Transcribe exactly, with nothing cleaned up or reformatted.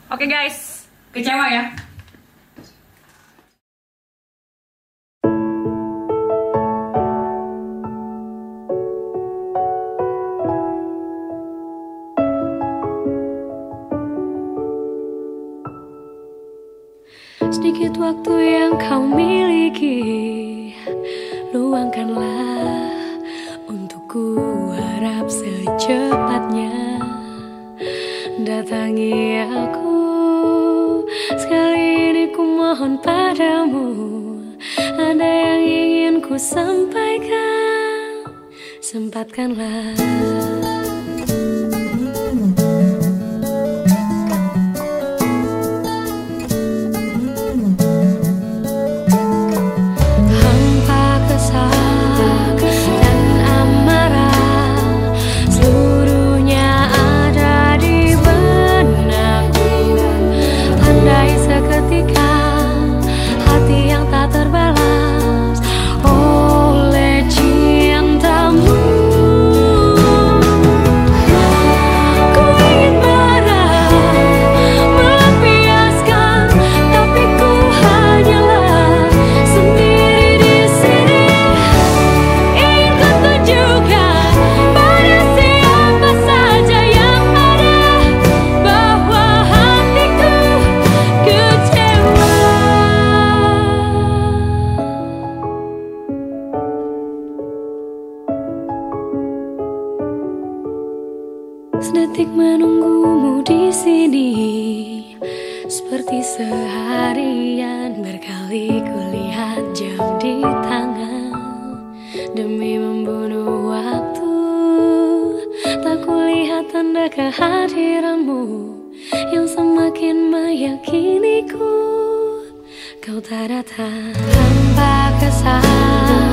Oke guys, kecewa ya. Sedikit waktu yang kau miliki, luangkanlah untukku, harap secepatnya datangi aku. Sekali ini ku mohon padamu, ada yang ingin ku sampaikan, sempatkanlah. Sedetik menunggumu di sini, seperti seharian berkali kulihat jam di tangan. Demi membunuh waktu, tak kulihat tanda kehadiranmu yang semakin meyakiniku kau tak datang tanpa kesan.